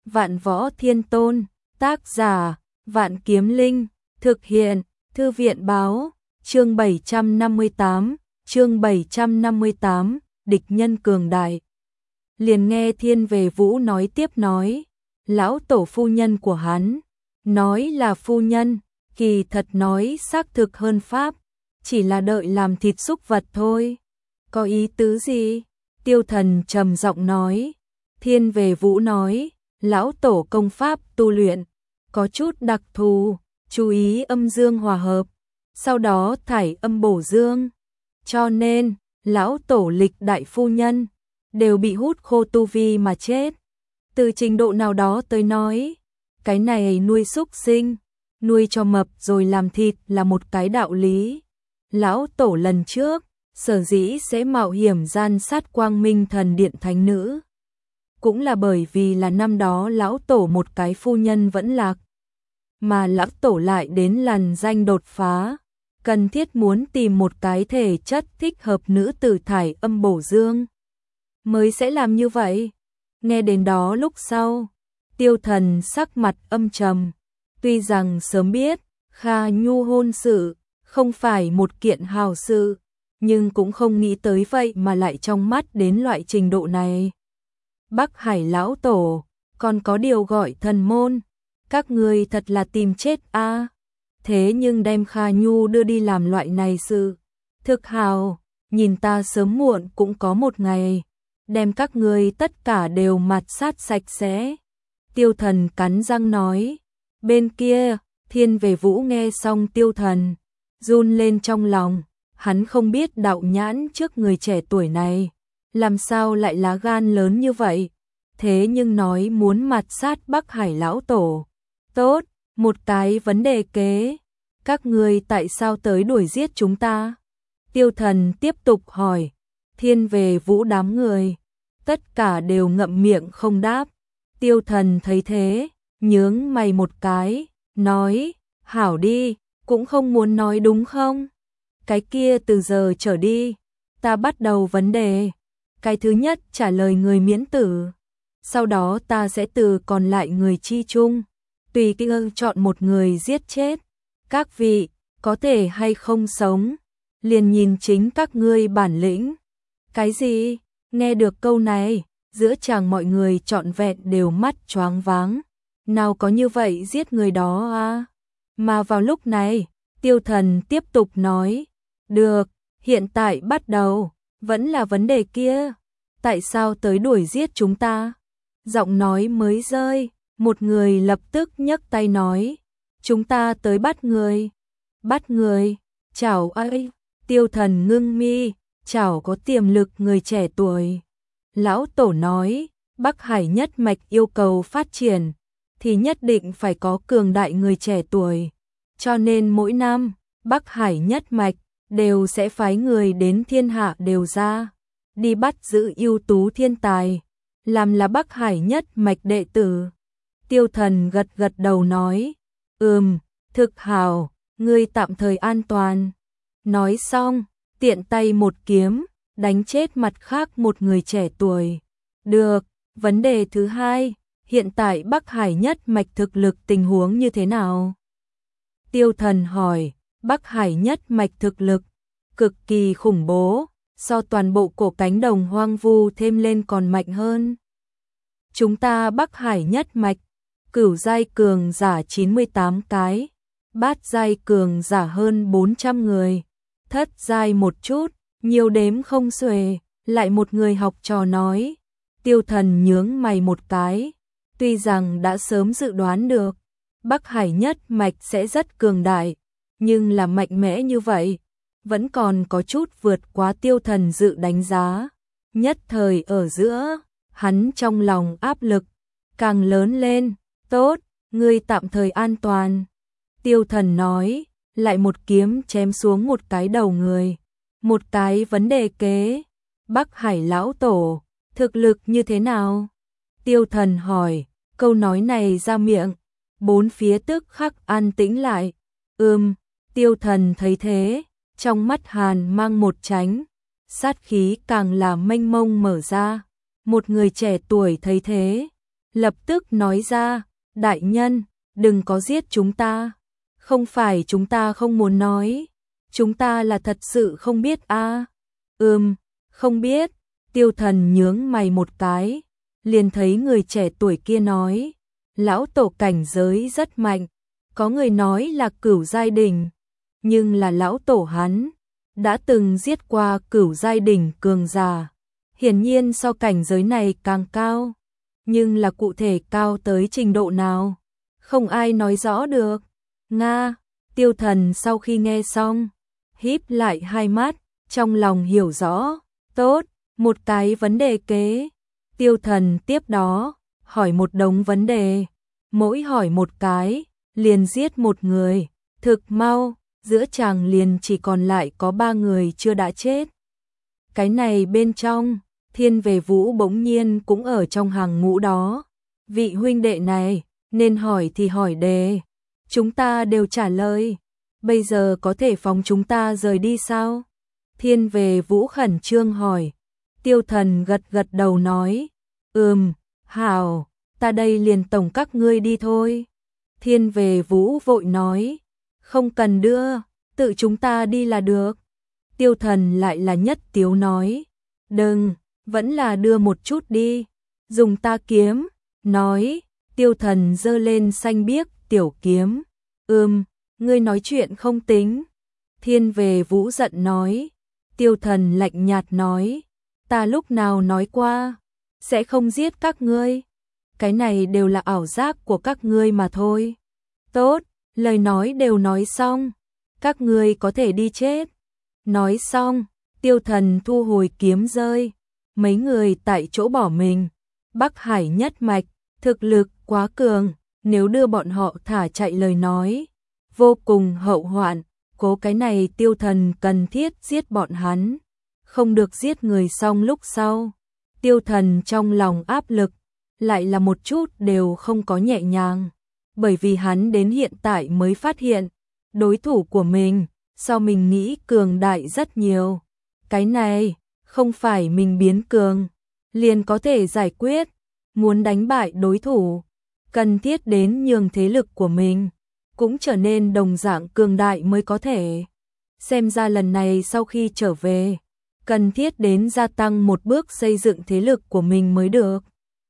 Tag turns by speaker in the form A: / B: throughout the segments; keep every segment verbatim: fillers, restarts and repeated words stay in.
A: Vạn Võ Thiên Tôn, tác giả, Vạn Kiếm Linh, thực hiện, Thư viện báo, chương bảy trăm năm mươi tám, chương bảy trăm năm mươi tám, địch nhân cường đại. Liền nghe Thiên Về Vũ nói tiếp nói, lão tổ phu nhân của hắn, nói là phu nhân, kỳ thật nói xác thực hơn pháp, chỉ là đợi làm thịt súc vật thôi. Có ý tứ gì? Tiêu Thần trầm giọng nói. Thiên Về Vũ nói, lão tổ công pháp tu luyện, có chút đặc thù, chú ý âm dương hòa hợp, sau đó thải âm bổ dương. Cho nên, lão tổ lịch đại phu nhân, đều bị hút khô tu vi mà chết. Từ trình độ nào đó tới nói, cái này nuôi súc sinh, nuôi cho mập rồi làm thịt là một cái đạo lý. Lão tổ lần trước, sở dĩ sẽ mạo hiểm gian sát Quang Minh Thần Điện thánh nữ, cũng là bởi vì là năm đó lão tổ một cái phu nhân vẫn lạc, mà lão tổ lại đến lằn danh đột phá, cần thiết muốn tìm một cái thể chất thích hợp nữ tử thải âm bổ dương, mới sẽ làm như vậy. Nghe đến đó lúc sau, Tiêu Thần sắc mặt âm trầm, tuy rằng sớm biết Kha Nhu hôn sự không phải một kiện hào sự, nhưng cũng không nghĩ tới vậy mà lại trong mắt đến loại trình độ này. Bắc Hải lão tổ, còn có điều gọi thần môn, các người thật là tìm chết a. À. Thế nhưng đem Kha Nhu đưa đi làm loại này sự, thực hào, nhìn ta sớm muộn cũng có một ngày, đem các người tất cả đều mạt sát sạch sẽ. Tiêu Thần cắn răng nói. Bên kia, Thiên Về Vũ nghe xong Tiêu Thần, run lên trong lòng, hắn không biết đạo nhãn trước người trẻ tuổi này, làm sao lại lá gan lớn như vậy, thế nhưng nói muốn mạt sát Bắc Hải lão tổ. Tốt, một cái vấn đề kế, các ngươi tại sao tới đuổi giết chúng ta? Tiêu Thần tiếp tục hỏi. Thiên Về Vũ đám người, tất cả đều ngậm miệng không đáp. Tiêu Thần thấy thế, nhướng mày một cái, nói, hảo đi, cũng không muốn nói đúng không? Cái kia từ giờ trở đi, ta bắt đầu vấn đề. Cái thứ nhất trả lời người miễn tử, sau đó ta sẽ từ còn lại người chi chung, tùy kia chọn một người giết chết. Các vị, có thể hay không sống, liền nhìn chính các ngươi bản lĩnh. Cái gì? Nghe được câu này, giữa chàng mọi người trọn vẹn đều mắt choáng váng. Nào có như vậy giết người đó à? Mà vào lúc này, Tiêu Thần tiếp tục nói, được, hiện tại bắt đầu, vẫn là vấn đề kia, tại sao tới đuổi giết chúng ta? Giọng nói mới rơi, một người lập tức nhấc tay nói, chúng ta tới bắt người. Bắt người? Chảo ai? Tiêu Thần ngưng mi, chảo có tiềm lực người trẻ tuổi. Lão tổ nói, Bắc Hải nhất mạch yêu cầu phát triển, thì nhất định phải có cường đại người trẻ tuổi. Cho nên mỗi năm, Bắc Hải nhất mạch đều sẽ phái người đến thiên hạ đều ra, đi bắt giữ ưu tú thiên tài, làm là Bắc Hải nhất mạch đệ tử. Tiêu Thần gật gật đầu nói, ừm, thực hào, ngươi tạm thời an toàn. Nói xong, tiện tay một kiếm, đánh chết mặt khác một người trẻ tuổi. Được, vấn đề thứ hai, hiện tại Bắc Hải nhất mạch thực lực tình huống như thế nào? Tiêu Thần hỏi. Bắc Hải nhất mạch thực lực cực kỳ khủng bố, so toàn bộ cổ cánh đồng hoang vu thêm lên còn mạnh hơn. Chúng ta Bắc Hải nhất mạch, cửu giai cường giả chín mươi tám cái, bát giai cường giả hơn bốn trăm người, thất giai một chút, nhiều đếm không xuể. Lại một người học trò nói. Tiêu Thần nhướng mày một cái, tuy rằng đã sớm dự đoán được Bắc Hải nhất mạch sẽ rất cường đại, nhưng là mạnh mẽ như vậy, vẫn còn có chút vượt quá Tiêu Thần dự đánh giá. Nhất thời ở giữa, hắn trong lòng áp lực càng lớn lên. Tốt, ngươi tạm thời an toàn. Tiêu Thần nói, lại một kiếm chém xuống một cái đầu người. Một cái vấn đề kế, Bắc Hải lão tổ, thực lực như thế nào? Tiêu Thần hỏi, câu nói này ra miệng, bốn phía tức khắc an tĩnh lại. Ừm, Tiêu Thần thấy thế, trong mắt hàn mang một tránh, sát khí càng là mênh mông mở ra. Một người trẻ tuổi thấy thế, lập tức nói ra, đại nhân, đừng có giết chúng ta. Không phải chúng ta không muốn nói, chúng ta là thật sự không biết a. À. Ừm, không biết. Tiêu Thần nhướng mày một cái, liền thấy người trẻ tuổi kia nói, lão tổ cảnh giới rất mạnh, có người nói là cửu giai đỉnh, nhưng là lão tổ hắn đã từng giết qua cửu giai đỉnh cường giả, hiển nhiên so cảnh giới này càng cao, nhưng là cụ thể cao tới trình độ nào, không ai nói rõ được. Nga, Tiêu Thần sau khi nghe xong, híp lại hai mắt, trong lòng hiểu rõ, tốt, một cái vấn đề kế. Tiêu Thần tiếp đó, hỏi một đống vấn đề, mỗi hỏi một cái, liền giết một người, thực mau, giữa chàng liền chỉ còn lại có ba người chưa đã chết. Cái này bên trong, Thiên Về Vũ bỗng nhiên cũng ở trong hàng ngũ đó. Vị huynh đệ này, nên hỏi thì hỏi đề. Chúng ta đều trả lời. Bây giờ có thể phóng chúng ta rời đi sao? Thiên Về Vũ khẩn trương hỏi. Tiêu Thần gật gật đầu nói. Ừm, hảo, ta đây liền tổng các ngươi đi thôi. Thiên Về Vũ vội nói. Không cần đưa, tự chúng ta đi là được. Tiêu Thần lại là nhất tiếu nói. Đừng, vẫn là đưa một chút đi. Dùng ta kiếm, nói. Tiêu Thần giơ lên xanh biếc tiểu kiếm. Ừm, ngươi nói chuyện không tính. Thiên Về Vũ giận nói. Tiêu Thần lạnh nhạt nói. Ta lúc nào nói qua, sẽ không giết các ngươi. Cái này đều là ảo giác của các ngươi mà thôi. Tốt, lời nói đều nói xong. Các ngươi có thể đi chết. Nói xong, Tiêu Thần thu hồi kiếm rơi. Mấy người tại chỗ bỏ mình. Bắc Hải nhất mạch, thực lực quá cường, nếu đưa bọn họ thả chạy lời nói, vô cùng hậu hoạn, cố cái này Tiêu Thần cần thiết giết bọn hắn, không được giết người xong lúc sau. Tiêu Thần trong lòng áp lực, lại là một chút đều không có nhẹ nhàng, bởi vì hắn đến hiện tại mới phát hiện, đối thủ của mình, so mình nghĩ cường đại rất nhiều. Cái này, không phải mình biến cường, liền có thể giải quyết, muốn đánh bại đối thủ, cần thiết đến nhường thế lực của mình, cũng trở nên đồng dạng cường đại mới có thể. Xem ra lần này sau khi trở về, cần thiết đến gia tăng một bước xây dựng thế lực của mình mới được.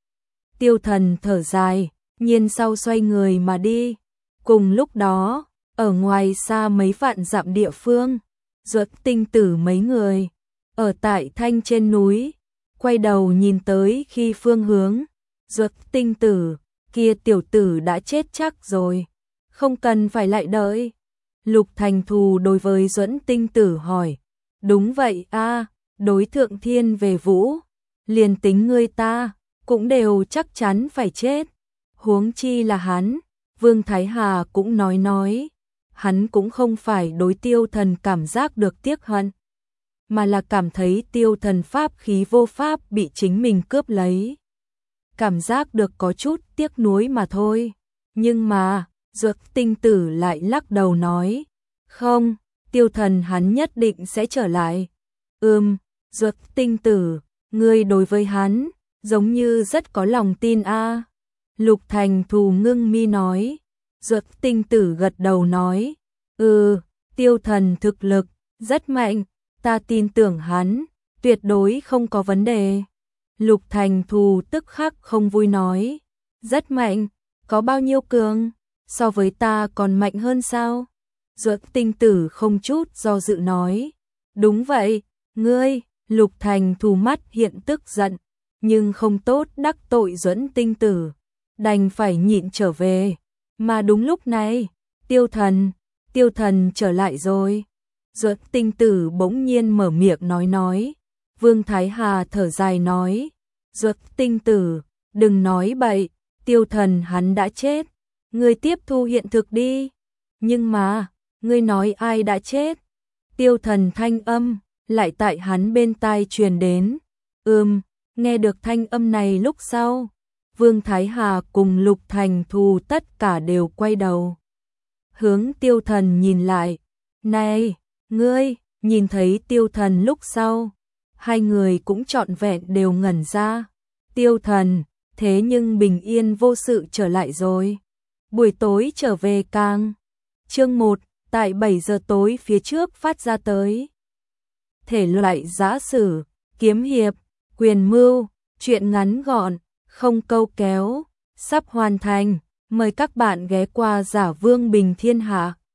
A: Tiêu Thần thở dài, nhiên sau xoay người mà đi. Cùng lúc đó, ở ngoài xa mấy vạn dặm địa phương, Duật Tinh Tử mấy người, ở tại thanh trên núi, quay đầu nhìn tới khi phương hướng. Duật Tinh Tử, kia tiểu tử đã chết chắc rồi, không cần phải lại đợi. Lục Thành Thù đối với Duẫn Tinh Tử hỏi, đúng vậy a, đối thượng Thiên Về Vũ, liền tính ngươi ta, cũng đều chắc chắn phải chết. Huống chi là hắn, Vương Thái Hà cũng nói nói, hắn cũng không phải đối Tiêu Thần cảm giác được tiếc hận, mà là cảm thấy Tiêu Thần pháp khí vô pháp bị chính mình cướp lấy. Cảm giác được có chút tiếc nuối mà thôi. Nhưng mà, Duật Tinh Tử lại lắc đầu nói, không, Tiêu Thần hắn nhất định sẽ trở lại. Ừm, Duật Tinh Tử, ngươi đối với hắn, giống như rất có lòng tin a. Lục Thành Thù ngưng mi nói. Duật Tinh Tử gật đầu nói, ừ, Tiêu Thần thực lực rất mạnh, ta tin tưởng hắn, tuyệt đối không có vấn đề. Lục Thành Thù tức khắc không vui nói, rất mạnh, có bao nhiêu cường, so với ta còn mạnh hơn sao? Duật Tinh Tử không chút do dự nói, đúng vậy, ngươi. Lục Thành Thù mắt hiện tức giận, nhưng không tốt đắc tội Duẫn Tinh Tử, đành phải nhịn trở về. Mà đúng lúc này, Tiêu Thần, Tiêu Thần trở lại rồi. Duẫn Tinh Tử bỗng nhiên mở miệng nói nói. Vương Thái Hà thở dài nói, Duẫn Tinh Tử, đừng nói bậy, Tiêu Thần hắn đã chết, ngươi tiếp thu hiện thực đi. Nhưng mà, ngươi nói ai đã chết? Tiêu Thần thanh âm lại tại hắn bên tai truyền đến. Ừm, nghe được thanh âm này lúc sau, Vương Thái Hà cùng Lục Thành Thù tất cả đều quay đầu. Hướng Tiêu Thần nhìn lại. Này, ngươi, nhìn thấy Tiêu Thần lúc sau, hai người cũng trọn vẹn đều ngẩn ra. Tiêu Thần, thế nhưng bình yên vô sự trở lại rồi. Buổi tối trở về càng. Chương một, tại bảy giờ tối phía trước phát ra tới. Thể loại giã sử, kiếm hiệp, quyền mưu, truyện ngắn gọn, không câu kéo, sắp hoàn thành. Mời các bạn ghé qua Giả Vương Bình Thiên Hạ.